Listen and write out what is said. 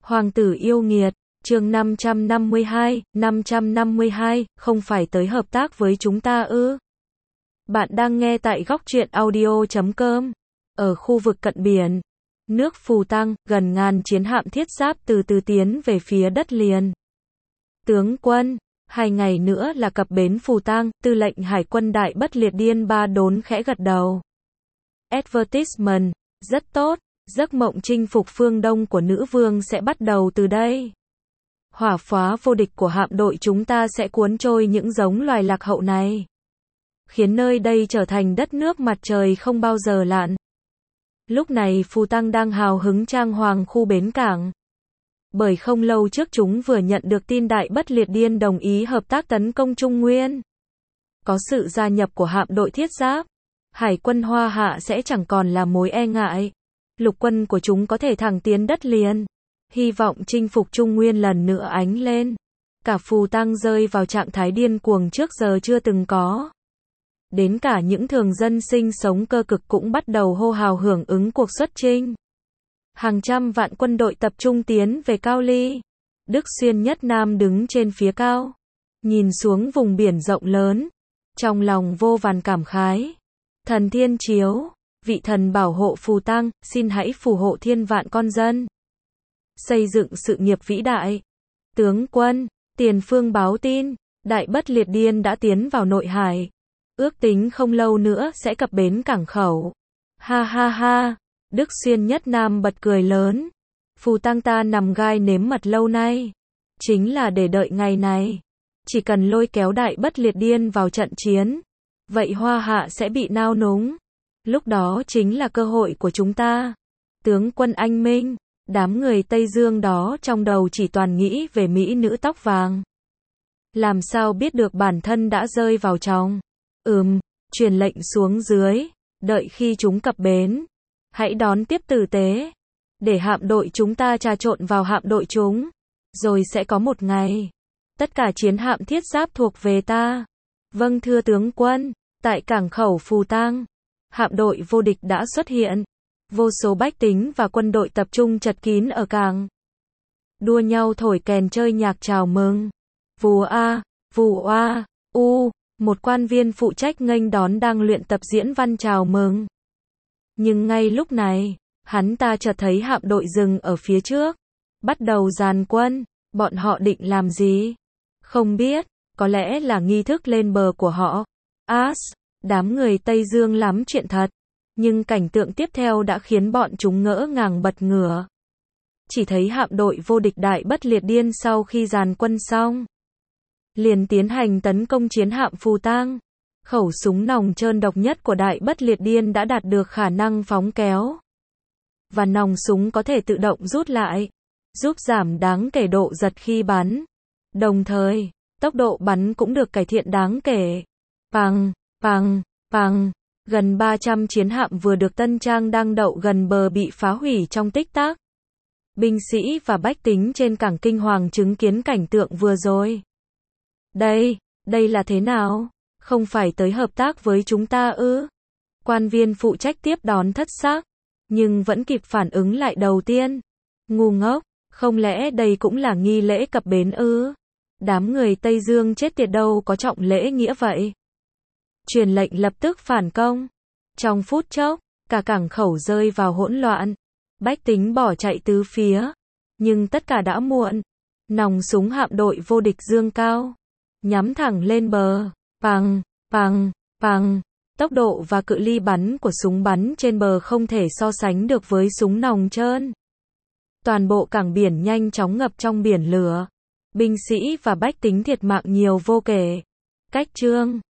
Hoàng tử yêu nghiệt, chương 552, không phải tới hợp tác với chúng ta ư? Bạn đang nghe tại góc truyện audio.com. Ở khu vực cận biển, nước Phù Tang, gần ngàn chiến hạm thiết giáp từ từ tiến về phía đất liền. Tướng quân, 2 ngày nữa là cập bến Phù Tang, tư lệnh hải quân Đại Bất Liệt Điên Ba Đốn khẽ gật đầu. Advertisement, rất tốt. Giấc mộng chinh phục phương Đông của nữ vương sẽ bắt đầu từ đây. Hỏa phá vô địch của hạm đội chúng ta sẽ cuốn trôi những giống loài lạc hậu này, khiến nơi đây trở thành đất nước mặt trời không bao giờ lặn. Lúc này Phù Tang đang hào hứng trang hoàng khu bến cảng. Bởi không lâu trước chúng vừa nhận được tin Đại Bất Liệt Điên đồng ý hợp tác tấn công Trung Nguyên. Có sự gia nhập của hạm đội thiết giáp, hải quân Hoa Hạ sẽ chẳng còn là mối e ngại. Lục quân của chúng có thể thẳng tiến đất liền. Hy vọng chinh phục Trung Nguyên lần nữa ánh lên. Cả Phù Tang rơi vào trạng thái điên cuồng trước giờ chưa từng có. Đến cả những thường dân sinh sống cơ cực cũng bắt đầu hô hào hưởng ứng cuộc xuất chinh. Hàng trăm vạn quân đội tập trung tiến về Cao Ly. Đức Xuyên Nhất Nam đứng trên phía cao, nhìn xuống vùng biển rộng lớn, trong lòng vô vàn cảm khái. Thần Thiên Chiếu, vị thần bảo hộ Phù Tang, xin hãy phù hộ thiên vạn con dân, xây dựng sự nghiệp vĩ đại. Tướng quân, tiền phương báo tin, Đại Bất Liệt Điên đã tiến vào nội hải. Ước tính không lâu nữa sẽ cập bến cảng khẩu. Ha ha ha, Đức Xuyên Nhất Nam bật cười lớn. Phù Tang ta nằm gai nếm mật lâu nay, chính là để đợi ngày này. Chỉ cần lôi kéo Đại Bất Liệt Điên vào trận chiến, vậy Hoa Hạ sẽ bị nao núng. Lúc đó chính là cơ hội của chúng ta. Tướng quân anh minh, đám người Tây Dương đó trong đầu chỉ toàn nghĩ về mỹ nữ tóc vàng. Làm sao biết được bản thân đã rơi vào trong. Truyền lệnh xuống dưới, đợi khi chúng cập bến, hãy đón tiếp tử tế, để hạm đội chúng ta trà trộn vào hạm đội chúng, rồi sẽ có một ngày, tất cả chiến hạm thiết giáp thuộc về ta. Vâng thưa tướng quân. Tại cảng khẩu Phù Tang, hạm đội vô địch đã xuất hiện. Vô số bách tính và quân đội tập trung chật kín ở cảng, đua nhau thổi kèn chơi nhạc chào mừng. Vù a, vù a, u, một quan viên phụ trách nghênh đón đang luyện tập diễn văn chào mừng. Nhưng ngay lúc này, hắn ta chợt thấy hạm đội dừng ở phía trước, bắt đầu dàn quân. Bọn họ định làm gì? Không biết, có lẽ là nghi thức lên bờ của họ. Đám người Tây Dương lắm chuyện thật. Nhưng cảnh tượng tiếp theo đã khiến bọn chúng ngỡ ngàng bật ngửa. Chỉ thấy hạm đội vô địch Đại Bất Liệt Điên sau khi dàn quân xong, liền tiến hành tấn công chiến hạm Phù Tang. Khẩu súng nòng trơn độc nhất của Đại Bất Liệt Điên đã đạt được khả năng phóng kéo. Và nòng súng có thể tự động rút lại, giúp giảm đáng kể độ giật khi bắn. Đồng thời, tốc độ bắn cũng được cải thiện đáng kể. Gần 300 chiến hạm vừa được tân trang đang đậu gần bờ bị phá hủy trong tích tắc. Binh sĩ và bách tính trên cảng kinh hoàng chứng kiến cảnh tượng vừa rồi. Đây là thế nào? Không phải tới hợp tác với chúng ta ư? Quan viên phụ trách tiếp đón thất sắc, nhưng vẫn kịp phản ứng lại đầu tiên. Ngu ngốc, không lẽ đây cũng là nghi lễ cập bến ư? Đám người Tây Dương chết tiệt đâu có trọng lễ nghĩa vậy. Truyền lệnh lập tức phản công. Trong phút chốc, cả cảng khẩu rơi vào hỗn loạn. Bách tính bỏ chạy tứ phía. Nhưng tất cả đã muộn. Nòng súng hạm đội vô địch dương cao, nhắm thẳng lên bờ. Tốc độ và cự ly bắn của súng bắn trên bờ không thể so sánh được với súng nòng trơn. Toàn bộ cảng biển nhanh chóng ngập trong biển lửa. Binh sĩ và bách tính thiệt mạng nhiều vô kể. Cách chương